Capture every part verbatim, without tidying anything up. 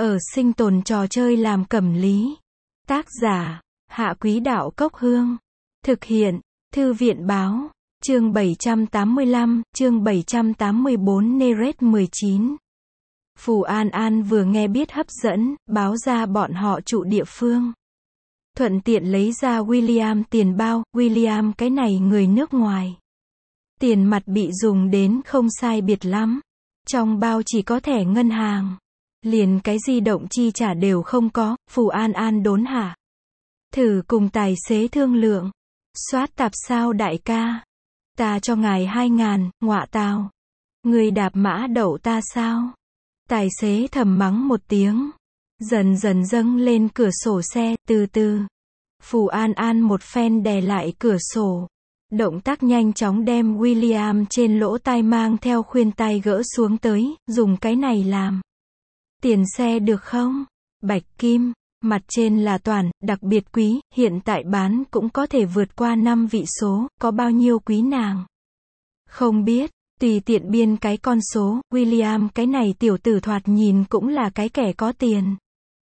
ở sinh tồn trò chơi làm cẩm lý. Tác giả, Hạ Quý Đạo Cốc Hương. Thực hiện, Thư viện Báo. Chương bảy trăm tám mươi lăm, chương bảy trăm tám mươi bốn Neret mười chín. Phù An An vừa nghe biết hấp dẫn, báo ra bọn họ trụ địa phương. Thuận tiện lấy ra William tiền bao, William cái này người nước ngoài. Tiền mặt bị dùng đến không sai biệt lắm. Trong bao chỉ có thẻ ngân hàng. Liền cái di động chi trả đều không có, Phù An An đốn hả. Thử cùng tài xế thương lượng. Soát tạp sao đại ca. Ta cho ngài hai ngàn, ngọa tào. Người đạp mã đậu ta sao? Tài xế thầm mắng một tiếng. Dần dần dâng lên cửa sổ xe, từ từ. Phù An An một phen đè lại cửa sổ. Động tác nhanh chóng đem William trên lỗ tai mang theo khuyên tai gỡ xuống tới, dùng cái này làm. Tiền xe được không? Bạch kim, mặt trên là toàn, đặc biệt quý, hiện tại bán cũng có thể vượt qua năm vị số, có bao nhiêu quý nàng? Không biết, tùy tiện biên cái con số, William cái này tiểu tử thoạt nhìn cũng là cái kẻ có tiền.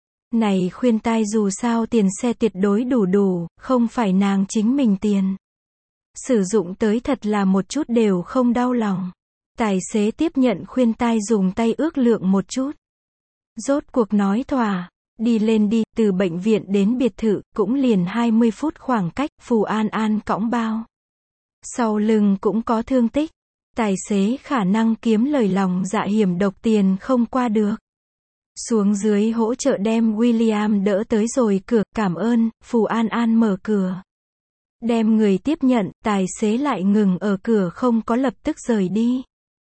Này khuyên tai dù sao tiền xe tuyệt đối đủ đủ, không phải nàng chính mình tiền. Sử dụng tới thật là một chút đều không đau lòng. Tài xế tiếp nhận khuyên tai dùng tay ước lượng một chút. Rốt cuộc nói thỏa, đi lên đi, từ bệnh viện đến biệt thự, cũng liền hai mươi phút khoảng cách, Phù An An cõng bao. Sau lưng cũng có thương tích. Tài xế khả năng kiếm lời lòng dạ hiểm độc tiền không qua được. Xuống dưới hỗ trợ đem William đỡ tới rồi cửa, cảm ơn, Phù An An mở cửa. Đem người tiếp nhận, tài xế lại ngừng ở cửa không có lập tức rời đi.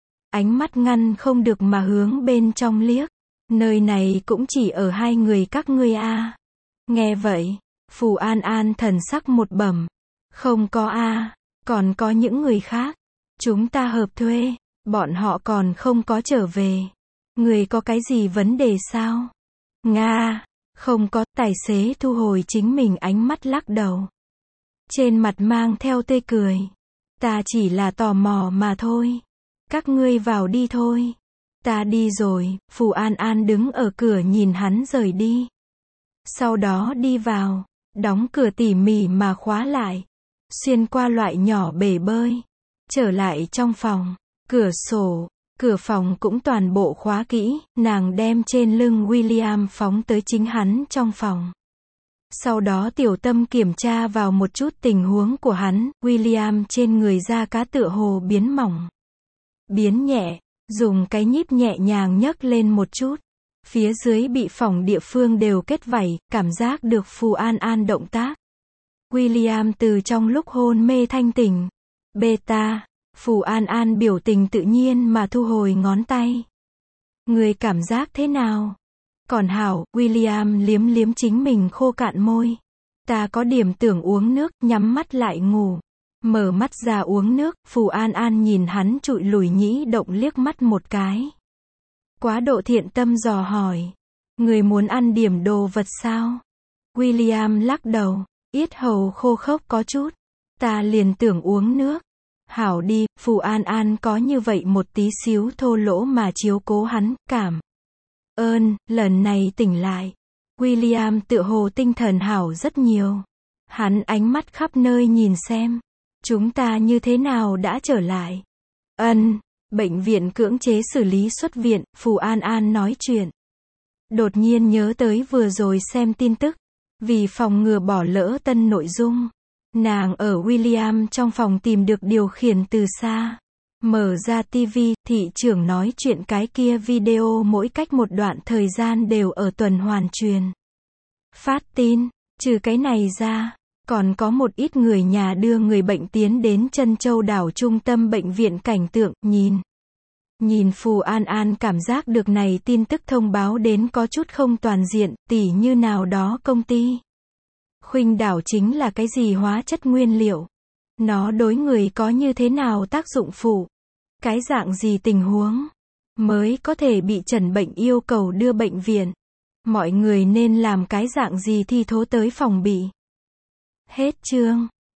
Ánh mắt ngăn không được mà hướng bên trong liếc. Nơi này cũng chỉ ở hai người các ngươi a. À. Nghe vậy, Phù An An thần sắc một bẩm. Không có a, à, còn có những người khác. Chúng ta hợp thuê, bọn họ còn không có trở về. Người có cái gì vấn đề sao? Nga, không có, tài xế thu hồi chính mình ánh mắt lắc đầu. Trên mặt mang theo tươi cười. Ta chỉ là tò mò mà thôi. Các ngươi vào đi thôi. Ta đi rồi, Phù An An đứng ở cửa nhìn hắn rời đi. Sau đó đi vào, đóng cửa tỉ mỉ mà khóa lại. Xuyên qua loại nhỏ bể bơi. Trở lại trong phòng, cửa sổ, cửa phòng cũng toàn bộ khóa kỹ, nàng đem trên lưng William phóng tới chính hắn trong phòng. Sau đó tiểu tâm kiểm tra vào một chút tình huống của hắn, William trên người da cá tựa hồ biến mỏng. Biến nhẹ, dùng cái nhíp nhẹ nhàng nhấc lên một chút. Phía dưới bị phỏng địa phương đều kết vảy, cảm giác được Phù An An động tác. William từ trong lúc hôn mê thanh tỉnh. Beta, Phù An An biểu tình tự nhiên mà thu hồi ngón tay. Người cảm giác thế nào? Còn hảo, William liếm liếm chính mình khô cạn môi. Ta có điểm tưởng uống nước, nhắm mắt lại ngủ. Mở mắt ra uống nước, Phù An An nhìn hắn trụi lùi nhĩ động liếc mắt một cái. Quá độ thiện tâm dò hỏi. Người muốn ăn điểm đồ vật sao? William lắc đầu, yết hầu khô khốc có chút. Ta liền tưởng uống nước. Hảo đi, Phù An An có như vậy một tí xíu thô lỗ mà chiếu cố hắn, cảm ơn, lần này tỉnh lại. William tựa hồ tinh thần hảo rất nhiều. Hắn ánh mắt khắp nơi nhìn xem. Chúng ta như thế nào đã trở lại? Ân, bệnh viện cưỡng chế xử lý xuất viện, Phù An An nói chuyện. Đột nhiên nhớ tới vừa rồi xem tin tức. Vì phòng ngừa bỏ lỡ tân nội dung. Nàng ở William trong phòng tìm được điều khiển từ xa. Mở ra tivi, thị trưởng nói chuyện cái kia video mỗi cách một đoạn thời gian đều ở tuần hoàn truyền. Phát tin, trừ cái này ra, còn có một ít người nhà đưa người bệnh tiến đến Trân Châu đảo trung tâm bệnh viện cảnh tượng, nhìn. Nhìn Phù An An cảm giác được này tin tức thông báo đến có chút không toàn diện, tỉ như nào đó công ty. Khuynh đảo chính là cái gì hóa chất nguyên liệu? Nó đối người có như thế nào tác dụng phụ? Cái dạng gì tình huống? Mới có thể bị chẩn bệnh yêu cầu đưa bệnh viện? Mọi người nên làm cái dạng gì thi thố tới phòng bị? Hết chương.